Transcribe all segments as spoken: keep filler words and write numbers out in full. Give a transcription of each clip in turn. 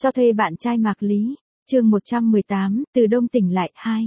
Cho thuê bạn trai Mạc Lý, chương một trăm mười tám, Từ Đông tỉnh lại, hai.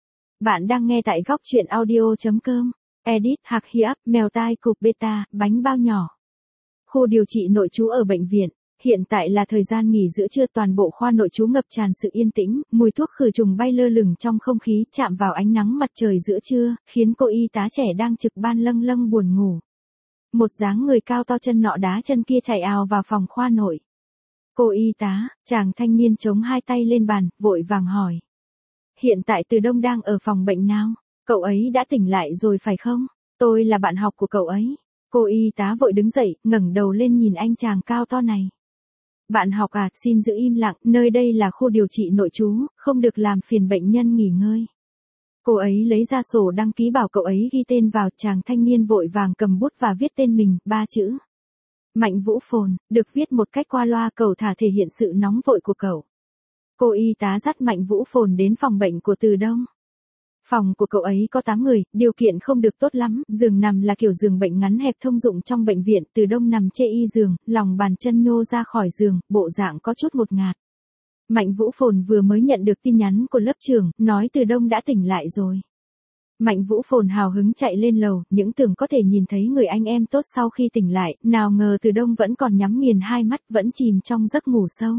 Bạn đang nghe tại góc truyện audio chấm com, edit Hạc Hiệp, mèo tai cục beta, bánh bao nhỏ. Khu điều trị nội trú ở bệnh viện, hiện tại là thời gian nghỉ giữa trưa, toàn bộ khoa nội trú ngập tràn sự yên tĩnh, mùi thuốc khử trùng bay lơ lửng trong không khí, chạm vào ánh nắng mặt trời giữa trưa, khiến cô y tá trẻ đang trực ban lâng lâng buồn ngủ. Một dáng người cao to chân nọ đá chân kia chạy ào vào phòng khoa nội. Cô y tá, chàng thanh niên chống hai tay lên bàn, vội vàng hỏi. Hiện tại Từ Đông đang ở phòng bệnh nào? Cậu ấy đã tỉnh lại rồi phải không? Tôi là bạn học của cậu ấy. Cô y tá vội đứng dậy, ngẩng đầu lên nhìn anh chàng cao to này. Bạn học à, xin giữ im lặng, nơi đây là khu điều trị nội trú, không được làm phiền bệnh nhân nghỉ ngơi. Cô ấy lấy ra sổ đăng ký bảo cậu ấy ghi tên vào, chàng thanh niên vội vàng cầm bút và viết tên mình, ba chữ. Mạnh Vũ Phồn, được viết một cách qua loa, cầu thả thể hiện sự nóng vội của cậu. Cô y tá dắt Mạnh Vũ Phồn đến phòng bệnh của Từ Đông. Phòng của cậu ấy có tám người, điều kiện không được tốt lắm, giường nằm là kiểu giường bệnh ngắn hẹp thông dụng trong bệnh viện. Từ Đông nằm chê y giường, lòng bàn chân nhô ra khỏi giường, bộ dạng có chút ngột ngạt. Mạnh Vũ Phồn vừa mới nhận được tin nhắn của lớp trưởng, nói Từ Đông đã tỉnh lại rồi. Mạnh Vũ Phồn hào hứng chạy lên lầu, những tưởng có thể nhìn thấy người anh em tốt sau khi tỉnh lại, nào ngờ Từ Đông vẫn còn nhắm nghiền hai mắt, vẫn chìm trong giấc ngủ sâu.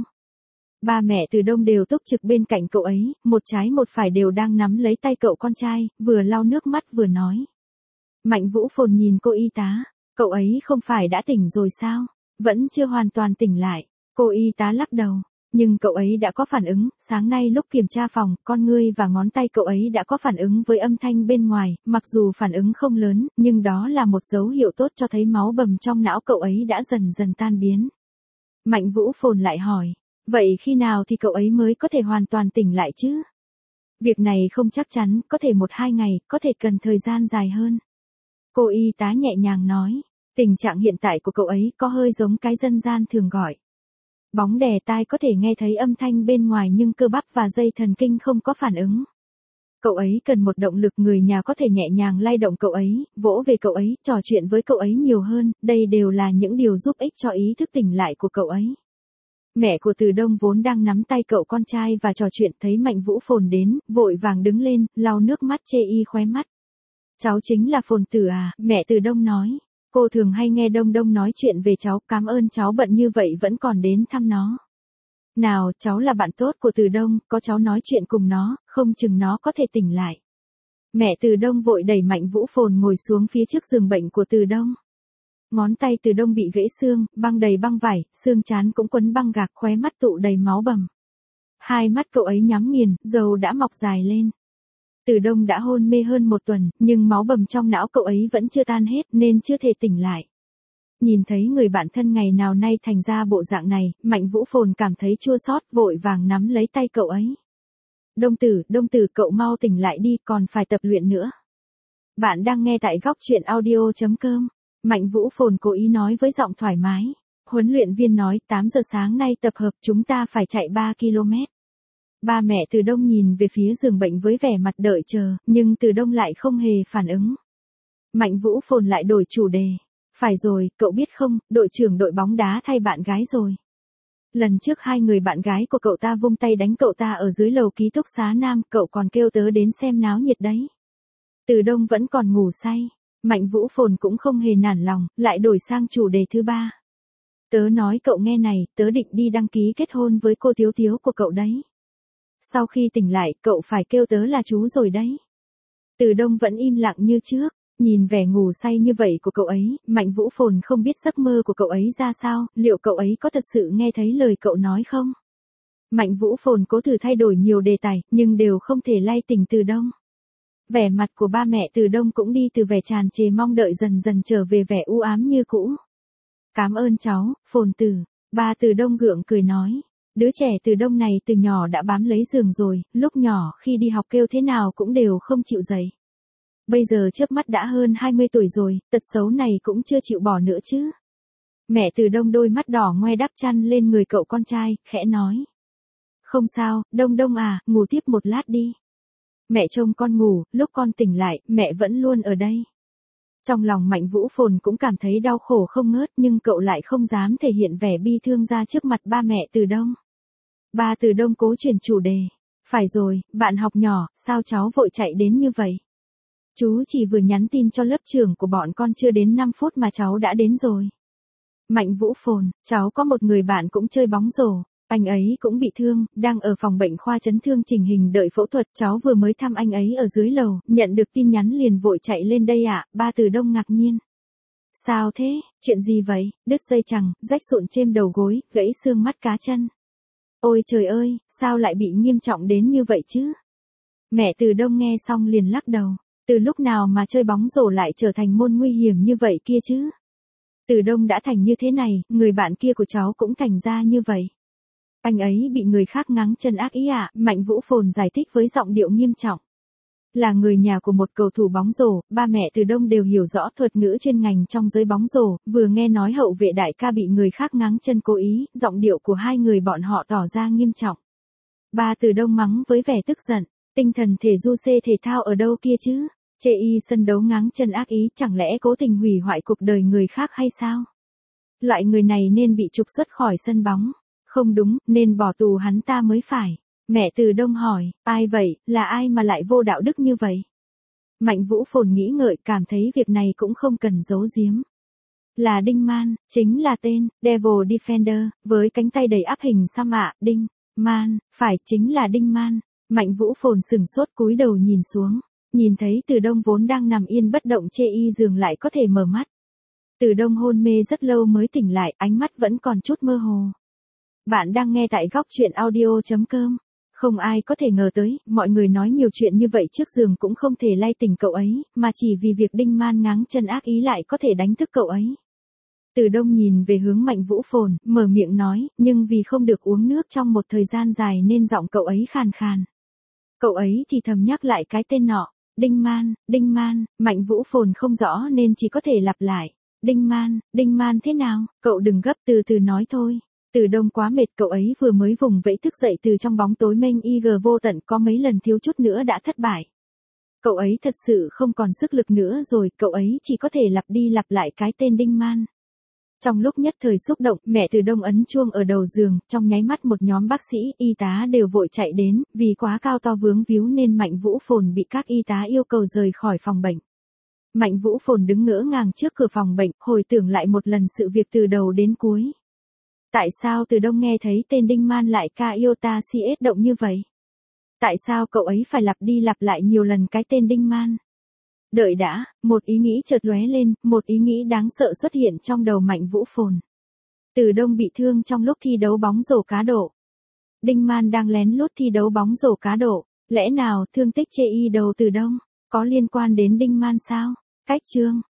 Ba mẹ Từ Đông đều túc trực bên cạnh cậu ấy, một trái một phải đều đang nắm lấy tay cậu con trai, vừa lau nước mắt vừa nói. Mạnh Vũ Phồn nhìn cô y tá, cậu ấy không phải đã tỉnh rồi sao? Vẫn chưa hoàn toàn tỉnh lại. Cô y tá lắc đầu. Nhưng cậu ấy đã có phản ứng, sáng nay lúc kiểm tra phòng, con ngươi và ngón tay cậu ấy đã có phản ứng với âm thanh bên ngoài, mặc dù phản ứng không lớn, nhưng đó là một dấu hiệu tốt cho thấy máu bầm trong não cậu ấy đã dần dần tan biến. Mạnh Vũ Phồn lại hỏi, vậy khi nào thì cậu ấy mới có thể hoàn toàn tỉnh lại chứ? Việc này không chắc chắn, có thể một hai ngày, có thể cần thời gian dài hơn. Cô y tá nhẹ nhàng nói, tình trạng hiện tại của cậu ấy có hơi giống cái dân gian thường gọi. Bóng đè tai, có thể nghe thấy âm thanh bên ngoài nhưng cơ bắp và dây thần kinh không có phản ứng. Cậu ấy cần một động lực, người nhà có thể nhẹ nhàng lay động cậu ấy, vỗ về cậu ấy, trò chuyện với cậu ấy nhiều hơn, đây đều là những điều giúp ích cho ý thức tỉnh lại của cậu ấy. Mẹ của Từ Đông vốn đang nắm tay cậu con trai và trò chuyện, thấy Mạnh Vũ Phồn đến, vội vàng đứng lên, lau nước mắt chê y khóe mắt. Cháu chính là Phồn Tử à, mẹ Từ Đông nói. Cô thường hay nghe Đông Đông nói chuyện về cháu, cảm ơn cháu bận như vậy vẫn còn đến thăm nó. Nào, cháu là bạn tốt của Từ Đông, có cháu nói chuyện cùng nó, không chừng nó có thể tỉnh lại. Mẹ Từ Đông vội đẩy Mạnh Vũ Phồn ngồi xuống phía trước giường bệnh của Từ Đông. Ngón tay Từ Đông bị gãy xương, băng đầy băng vải, xương trán cũng quấn băng gạc, khóe mắt tụ đầy máu bầm. Hai mắt cậu ấy nhắm nghiền, râu đã mọc dài lên. Từ Đông đã hôn mê hơn một tuần, nhưng máu bầm trong não cậu ấy vẫn chưa tan hết nên chưa thể tỉnh lại. Nhìn thấy người bạn thân ngày nào nay thành ra bộ dạng này, Mạnh Vũ Phồn cảm thấy chua xót, vội vàng nắm lấy tay cậu ấy. Đông Tử, Đông Tử, cậu mau tỉnh lại đi, còn phải tập luyện nữa. Bạn đang nghe tại góc truyện audio chấm com. Mạnh Vũ Phồn cố ý nói với giọng thoải mái. Huấn luyện viên nói tám giờ sáng nay tập hợp, chúng ta phải chạy ba ki lô mét. Ba mẹ Từ Đông nhìn về phía giường bệnh với vẻ mặt đợi chờ, nhưng Từ Đông lại không hề phản ứng. Mạnh Vũ Phồn lại đổi chủ đề. Phải rồi, cậu biết không, đội trưởng đội bóng đá thay bạn gái rồi. Lần trước hai người bạn gái của cậu ta vung tay đánh cậu ta ở dưới lầu ký túc xá Nam, cậu còn kêu tớ đến xem náo nhiệt đấy. Từ Đông vẫn còn ngủ say. Mạnh Vũ Phồn cũng không hề nản lòng, lại đổi sang chủ đề thứ ba. Tớ nói cậu nghe này, tớ định đi đăng ký kết hôn với cô Tiếu Tiếu của cậu đấy. Sau khi tỉnh lại, cậu phải kêu tớ là chú rồi đấy. Từ Đông vẫn im lặng như trước, nhìn vẻ ngủ say như vậy của cậu ấy, Mạnh Vũ Phồn không biết giấc mơ của cậu ấy ra sao, liệu cậu ấy có thật sự nghe thấy lời cậu nói không? Mạnh Vũ Phồn cố thử thay đổi nhiều đề tài, nhưng đều không thể lay tỉnh Từ Đông. Vẻ mặt của ba mẹ Từ Đông cũng đi từ vẻ tràn trề mong đợi dần dần trở về vẻ u ám như cũ. Cảm ơn cháu, Phồn Tử, ba Từ Đông gượng cười nói. Đứa trẻ Từ Đông này từ nhỏ đã bám lấy giường rồi, lúc nhỏ khi đi học kêu thế nào cũng đều không chịu dậy. Bây giờ chớp mắt đã hơn hai mươi tuổi rồi, tật xấu này cũng chưa chịu bỏ nữa chứ. Mẹ Từ Đông đôi mắt đỏ ngoe đắp chăn lên người cậu con trai, khẽ nói. Không sao, Đông Đông à, ngủ tiếp một lát đi. Mẹ trông con ngủ, lúc con tỉnh lại, mẹ vẫn luôn ở đây. Trong lòng Mạnh Vũ Phồn cũng cảm thấy đau khổ không ngớt, nhưng cậu lại không dám thể hiện vẻ bi thương ra trước mặt ba mẹ Từ Đông. Ba Từ Đông cố chuyển chủ đề. Phải rồi, bạn học nhỏ, sao cháu vội chạy đến như vậy? Chú chỉ vừa nhắn tin cho lớp trưởng của bọn con chưa đến năm phút mà cháu đã đến rồi. Mạnh Vũ phồn, cháu có một người bạn cũng chơi bóng rổ. Anh ấy cũng bị thương, đang ở phòng bệnh khoa chấn thương chỉnh hình đợi phẫu thuật. Cháu vừa mới thăm anh ấy ở dưới lầu, nhận được tin nhắn liền vội chạy lên đây ạ. Ba Từ Đông ngạc nhiên. Sao thế, chuyện gì vậy? Đứt dây chằng, rách sụn trên đầu gối, gãy xương mắt cá chân. Ôi trời ơi, sao lại bị nghiêm trọng đến như vậy chứ? Mẹ Từ Đông nghe xong liền lắc đầu. Từ lúc nào mà chơi bóng rổ lại trở thành môn nguy hiểm như vậy kia chứ? Từ Đông đã thành như thế này, người bạn kia của cháu cũng thành ra như vậy. Anh ấy bị người khác ngáng chân ác ý ạ, Mạnh Vũ phồn giải thích với giọng điệu nghiêm trọng. Là người nhà của một cầu thủ bóng rổ, ba mẹ Từ Đông đều hiểu rõ thuật ngữ chuyên ngành trong giới bóng rổ, vừa nghe nói hậu vệ đại ca bị người khác ngáng chân cố ý, giọng điệu của hai người bọn họ tỏ ra nghiêm trọng. Ba Từ Đông mắng với vẻ tức giận, tinh thần thể du xê thể thao ở đâu kia chứ? Chê y sân đấu ngáng chân ác ý, chẳng lẽ cố tình hủy hoại cuộc đời người khác hay sao? Loại người này nên bị trục xuất khỏi sân bóng. Không đúng, nên bỏ tù hắn ta mới phải. Mẹ Từ Đông hỏi, ai vậy, là ai mà lại vô đạo đức như vậy? Mạnh Vũ phồn nghĩ ngợi, cảm thấy việc này cũng không cần giấu giếm. Là Đinh Man, chính là tên, Devil Defender, với cánh tay đầy áp hình xăm ạ, Đinh Man, phải, chính là Đinh Man. Mạnh Vũ phồn sừng sốt cúi đầu nhìn xuống, nhìn thấy Từ Đông vốn đang nằm yên bất động chê y giường lại có thể mở mắt. Từ Đông hôn mê rất lâu mới tỉnh lại, ánh mắt vẫn còn chút mơ hồ. Bạn đang nghe tại góc chuyện audio chấm com. Không ai có thể ngờ tới, mọi người nói nhiều chuyện như vậy trước giường cũng không thể lay tỉnh cậu ấy, mà chỉ vì việc Đinh Man ngáng chân ác ý lại có thể đánh thức cậu ấy. Từ Đông nhìn về hướng Mạnh Vũ phồn, mở miệng nói, nhưng vì không được uống nước trong một thời gian dài nên giọng cậu ấy khàn khàn. Cậu ấy thì thầm nhắc lại cái tên nọ, Đinh Man, Đinh Man, Mạnh Vũ phồn không rõ nên chỉ có thể lặp lại. Đinh Man, Đinh Man thế nào, cậu đừng gấp, từ từ nói thôi. Từ Đông quá mệt, cậu ấy vừa mới vùng vẫy thức dậy từ trong bóng tối mênh y gờ vô tận, có mấy lần thiếu chút nữa đã thất bại. Cậu ấy thật sự không còn sức lực nữa rồi, cậu ấy chỉ có thể lặp đi lặp lại cái tên Đinh Man. Trong lúc nhất thời xúc động, mẹ Từ Đông ấn chuông ở đầu giường, trong nháy mắt một nhóm bác sĩ, y tá đều vội chạy đến, vì quá cao to vướng víu nên Mạnh Vũ phồn bị các y tá yêu cầu rời khỏi phòng bệnh. Mạnh Vũ phồn đứng ngỡ ngàng trước cửa phòng bệnh, hồi tưởng lại một lần sự việc từ đầu đến cuối. Tại sao Từ Đông nghe thấy tên Đinh Man lại ca iota cs động như vậy? Tại sao cậu ấy phải lặp đi lặp lại nhiều lần cái tên Đinh Man? Đợi đã, một ý nghĩ chợt lóe lên, một ý nghĩ đáng sợ xuất hiện trong đầu Mạnh Vũ phồn. Từ Đông bị thương trong lúc thi đấu bóng rổ cá độ. Đinh Man đang lén lút thi đấu bóng rổ cá độ, lẽ nào thương tích chê y đầu Từ Đông có liên quan đến Đinh Man sao? Cách chương